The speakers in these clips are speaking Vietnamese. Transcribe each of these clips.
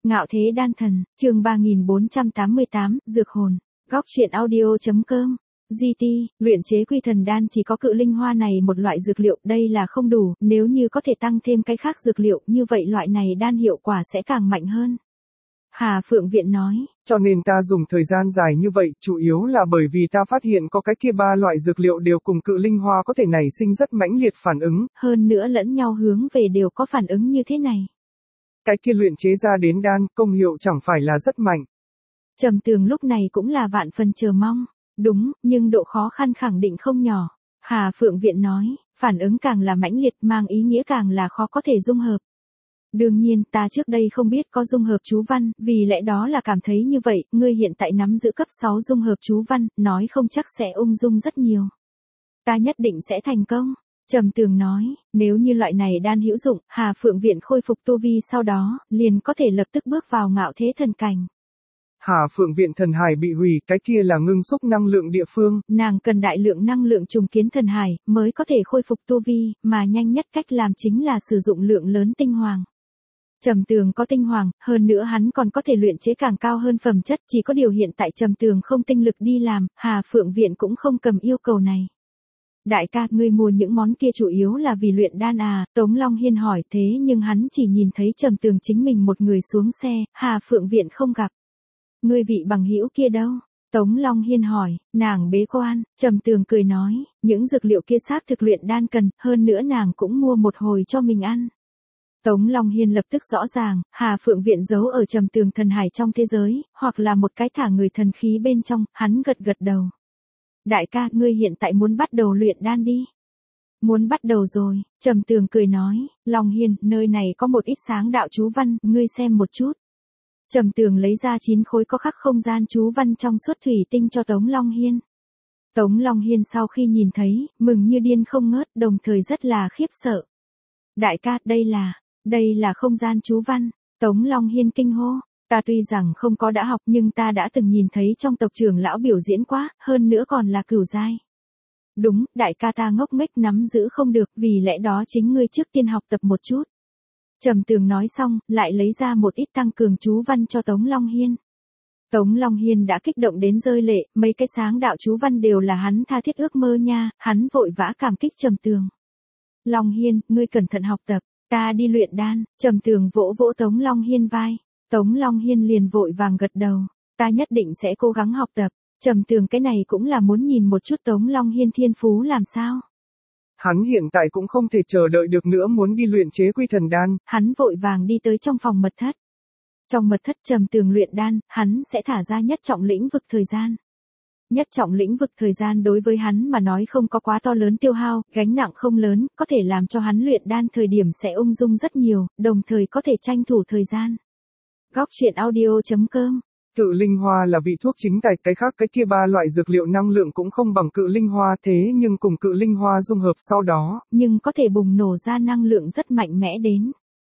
Ngạo Thế Đan Thần, chương 3488, Dược Hồn, Góc truyện audio.com. GT, luyện chế Quy Thần Đan chỉ có cự linh hoa này một loại dược liệu, đây là không đủ, nếu như có thể tăng thêm cái khác dược liệu, như vậy loại này đan hiệu quả sẽ càng mạnh hơn. Hà Phượng Viện nói, cho nên ta dùng thời gian dài như vậy, chủ yếu là bởi vì ta phát hiện có cái kia ba loại dược liệu đều cùng cự linh hoa có thể nảy sinh rất mãnh liệt phản ứng. Hơn nữa lẫn nhau hướng về đều có phản ứng như thế này. Cái kia luyện chế ra đến đan, công hiệu chẳng phải là rất mạnh. Trầm Tường lúc này cũng là vạn phần chờ mong. Đúng, nhưng độ khó khăn khẳng định không nhỏ. Hà Phượng Viện nói, phản ứng càng là mãnh liệt mang ý nghĩa càng là khó có thể dung hợp. Đương nhiên ta trước đây không biết có dung hợp chú văn, vì lẽ đó là cảm thấy như vậy, ngươi hiện tại nắm giữ cấp 6 dung hợp chú văn, nói không chắc sẽ ung dung rất nhiều. Ta nhất định sẽ thành công. Trầm Tường nói, nếu như loại này đan hữu dụng, Hà Phượng Viện khôi phục tu vi sau đó, liền có thể lập tức bước vào ngạo thế thần cảnh. Hà Phượng Viện thần hải bị hủy, cái kia là ngưng xúc năng lượng địa phương. Nàng cần đại lượng năng lượng trùng kiến thần hải, mới có thể khôi phục tu vi, mà nhanh nhất cách làm chính là sử dụng lượng lớn tinh hoàng. Trầm Tường có tinh hoàng, hơn nữa hắn còn có thể luyện chế càng cao hơn phẩm chất, chỉ có điều hiện tại Trầm Tường không tinh lực đi làm, Hà Phượng Viện cũng không cầm yêu cầu này. Đại ca, ngươi mua những món kia chủ yếu là vì luyện đan à? Tống Long Hiên hỏi, thế nhưng hắn chỉ nhìn thấy Trầm Tường chính mình một người xuống xe, Hà Phượng Viện không gặp. Ngươi vị bằng hữu kia đâu? Tống Long Hiên hỏi, nàng bế quan. Trầm Tường cười nói, những dược liệu kia xác thực luyện đan cần, hơn nữa nàng cũng mua một hồi cho mình ăn. Tống Long Hiên lập tức rõ ràng, Hà Phượng Viện giấu ở Trầm Tường thần hải trong thế giới, hoặc là một cái thả người thần khí bên trong, hắn gật gật đầu. Đại ca, ngươi hiện tại muốn bắt đầu luyện đan đi. Muốn bắt đầu rồi, Trầm Tường cười nói, Long Hiên, nơi này có một ít sáng đạo chú văn, ngươi xem một chút. Trầm Tường lấy ra 9 khối có khắc không gian chú văn trong suốt thủy tinh cho Tống Long Hiên. Tống Long Hiên sau khi nhìn thấy, mừng như điên không ngớt, đồng thời rất là khiếp sợ. Đại ca, đây là không gian chú văn. Tống Long Hiên kinh hô, ta tuy rằng không có đã học nhưng ta đã từng nhìn thấy trong tộc trưởng lão biểu diễn quá, hơn nữa còn là cửu giai. Đúng, đại ca ta ngốc nghếch nắm giữ không được, vì lẽ đó chính ngươi trước tiên học tập một chút. Trầm Tường nói xong, lại lấy ra một ít tăng cường chú văn cho Tống Long Hiên. Tống Long Hiên đã kích động đến rơi lệ, mấy cái sáng đạo chú văn đều là hắn tha thiết ước mơ nha, hắn vội vã cảm kích Trầm Tường. Long Hiên, ngươi cẩn thận học tập, ta đi luyện đan. Trầm Tường vỗ vỗ Tống Long Hiên vai. Tống Long Hiên liền vội vàng gật đầu, ta nhất định sẽ cố gắng học tập. Trầm Tường cái này cũng là muốn nhìn một chút Tống Long Hiên thiên phú làm sao. Hắn hiện tại cũng không thể chờ đợi được nữa muốn đi luyện chế Quy Thần Đan. Hắn vội vàng đi tới trong phòng mật thất. Trong mật thất Trầm Tường luyện đan, hắn sẽ thả ra nhất trọng lĩnh vực thời gian. Nhất trọng lĩnh vực thời gian đối với hắn mà nói không có quá to lớn tiêu hao, gánh nặng không lớn, có thể làm cho hắn luyện đan thời điểm sẽ ung dung rất nhiều, đồng thời có thể tranh thủ thời gian. Góc truyện audio.com. Cự linh hoa là vị thuốc chính tại, cái khác cái kia ba loại dược liệu năng lượng cũng không bằng cự linh hoa, thế nhưng cùng cự linh hoa dung hợp sau đó, nhưng có thể bùng nổ ra năng lượng rất mạnh mẽ đến.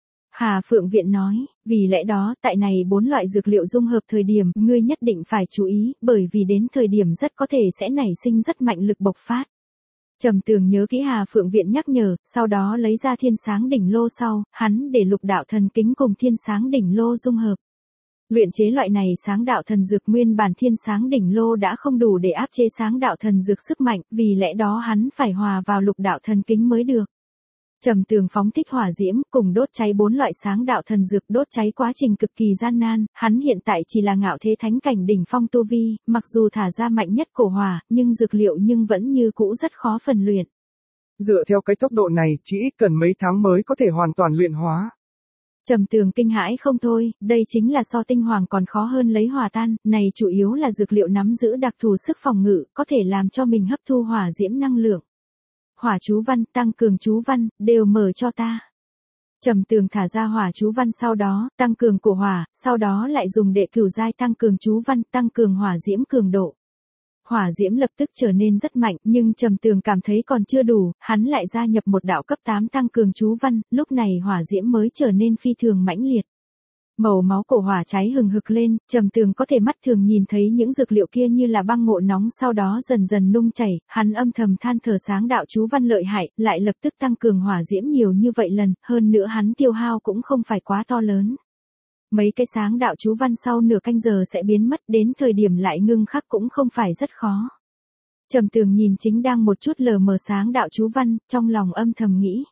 Hà Phượng Viện nói, vì lẽ đó, tại này 4 loại dược liệu dung hợp thời điểm, ngươi nhất định phải chú ý, bởi vì đến thời điểm rất có thể sẽ nảy sinh rất mạnh lực bộc phát. Trầm Tường nhớ kỹ Hà Phượng Viện nhắc nhở, sau đó lấy ra thiên sáng đỉnh lô sau, hắn để lục đạo thần kính cùng thiên sáng đỉnh lô dung hợp. Luyện chế loại này sáng đạo thần dược nguyên bản thiên sáng đỉnh lô đã không đủ để áp chế sáng đạo thần dược sức mạnh, vì lẽ đó hắn phải hòa vào lục đạo thần kính mới được. Trầm Tường phóng thích hỏa diễm, cùng đốt cháy 4 loại sáng đạo thần dược, đốt cháy quá trình cực kỳ gian nan, hắn hiện tại chỉ là ngạo thế thánh cảnh đỉnh phong tu vi, mặc dù thả ra mạnh nhất cổ hỏa, nhưng dược liệu nhưng vẫn như cũ rất khó phần luyện. Dựa theo cái tốc độ này, chỉ ít cần mấy tháng mới có thể hoàn toàn luyện hóa. Trầm Tường kinh hãi không thôi, đây chính là so tinh hoàng còn khó hơn lấy hòa tan, này chủ yếu là dược liệu nắm giữ đặc thù sức phòng ngự, có thể làm cho mình hấp thu hỏa diễm năng lượng. Hỏa chú văn, tăng cường chú văn, đều mở cho ta. Trầm Tường thả ra hỏa chú văn sau đó, tăng cường cổ hỏa, sau đó lại dùng đệ cửu giai tăng cường chú văn, tăng cường hỏa diễm cường độ. Hỏa diễm lập tức trở nên rất mạnh, nhưng Trầm Tường cảm thấy còn chưa đủ, hắn lại gia nhập một đạo cấp 8 tăng cường chú văn, lúc này hỏa diễm mới trở nên phi thường mãnh liệt. Màu máu cổ hỏa cháy hừng hực lên, Trầm Tường có thể mắt thường nhìn thấy những dược liệu kia như là băng ngộ nóng sau đó dần dần nung chảy, hắn âm thầm than thở sáng đạo chú văn lợi hại, lại lập tức tăng cường hỏa diễm nhiều như vậy lần, hơn nữa hắn tiêu hao cũng không phải quá to lớn. Mấy cái sáng đạo chú văn sau nửa canh giờ sẽ biến mất, đến thời điểm lại ngưng khắc cũng không phải rất khó. Trầm Tường nhìn chính đang một chút lờ mờ sáng đạo chú văn, trong lòng âm thầm nghĩ.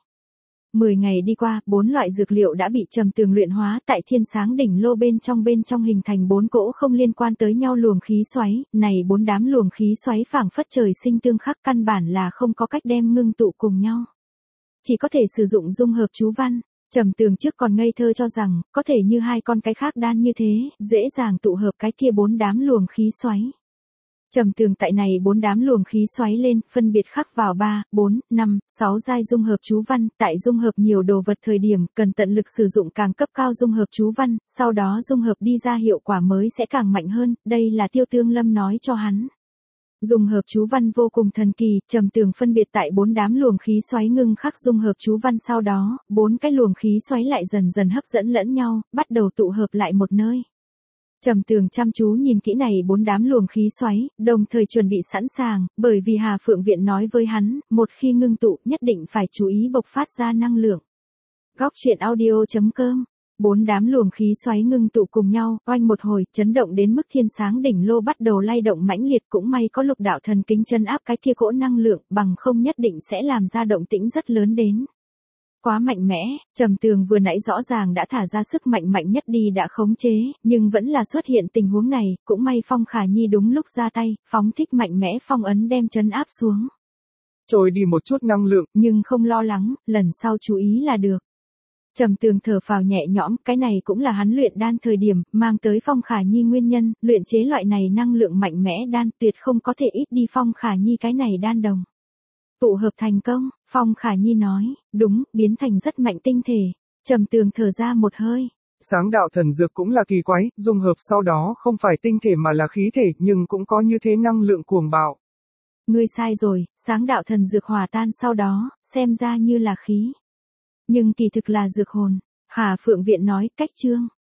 10 ngày đi qua, 4 loại dược liệu đã bị Trầm Tường luyện hóa tại Thiên Sáng đỉnh lô bên trong hình thành 4 cỗ không liên quan tới nhau luồng khí xoáy, này 4 đám luồng khí xoáy phảng phất trời sinh tương khắc, căn bản là không có cách đem ngưng tụ cùng nhau. Chỉ có thể sử dụng dung hợp chú văn. Trầm Tường trước còn ngây thơ cho rằng, có thể như hai con cái khác đan như thế, dễ dàng tụ hợp cái kia 4 đám luồng khí xoáy. Trầm Tường tại này 4 đám luồng khí xoáy lên, phân biệt khắc vào 3, 4, 5, 6 giai dung hợp chú văn, tại dung hợp nhiều đồ vật thời điểm, cần tận lực sử dụng càng cấp cao dung hợp chú văn, sau đó dung hợp đi ra hiệu quả mới sẽ càng mạnh hơn, đây là Tiêu Tương Lâm nói cho hắn. Dung hợp chú văn vô cùng thần kỳ, Trầm Tường phân biệt tại 4 đám luồng khí xoáy ngưng khắc dung hợp chú văn, sau đó, 4 cái luồng khí xoáy lại dần dần hấp dẫn lẫn nhau, bắt đầu tụ hợp lại một nơi. Trầm Tường chăm chú nhìn kỹ này 4 đám luồng khí xoáy, đồng thời chuẩn bị sẵn sàng, bởi vì Hà Phượng Viện nói với hắn, một khi ngưng tụ, nhất định phải chú ý bộc phát ra năng lượng. Góc truyện audio.com. 4 đám luồng khí xoáy ngưng tụ cùng nhau, oanh một hồi, chấn động đến mức Thiên Sáng đỉnh lô bắt đầu lay động mãnh liệt, cũng may có Lục đạo thần kính chân áp cái kia cỗ năng lượng, bằng không nhất định sẽ làm ra động tĩnh rất lớn đến. Quá mạnh mẽ, Trầm Tường vừa nãy rõ ràng đã thả ra sức mạnh nhất đi đã khống chế, nhưng vẫn là xuất hiện tình huống này, cũng may Phong Khả Nhi đúng lúc ra tay, phóng thích mạnh mẽ phong ấn đem trấn áp xuống. Trôi đi một chút năng lượng, nhưng không lo lắng, lần sau chú ý là được. Trầm Tường thở phào nhẹ nhõm, cái này cũng là hắn luyện đan thời điểm, mang tới Phong Khả Nhi nguyên nhân, luyện chế loại này năng lượng mạnh mẽ đan, tuyệt không có thể ít đi Phong Khả Nhi cái này đan đồng. Tụ hợp thành công, Phong Khả Nhi nói, đúng, biến thành rất mạnh tinh thể. Trầm Tường thở ra một hơi. Sáng đạo thần dược cũng là kỳ quái, dung hợp sau đó không phải tinh thể mà là khí thể, nhưng cũng có như thế năng lượng cuồng bạo. Ngươi sai rồi, sáng đạo thần dược hòa tan sau đó, xem ra như là khí. Nhưng kỳ thực là dược hồn. Hà Phượng Viện nói, cách chương.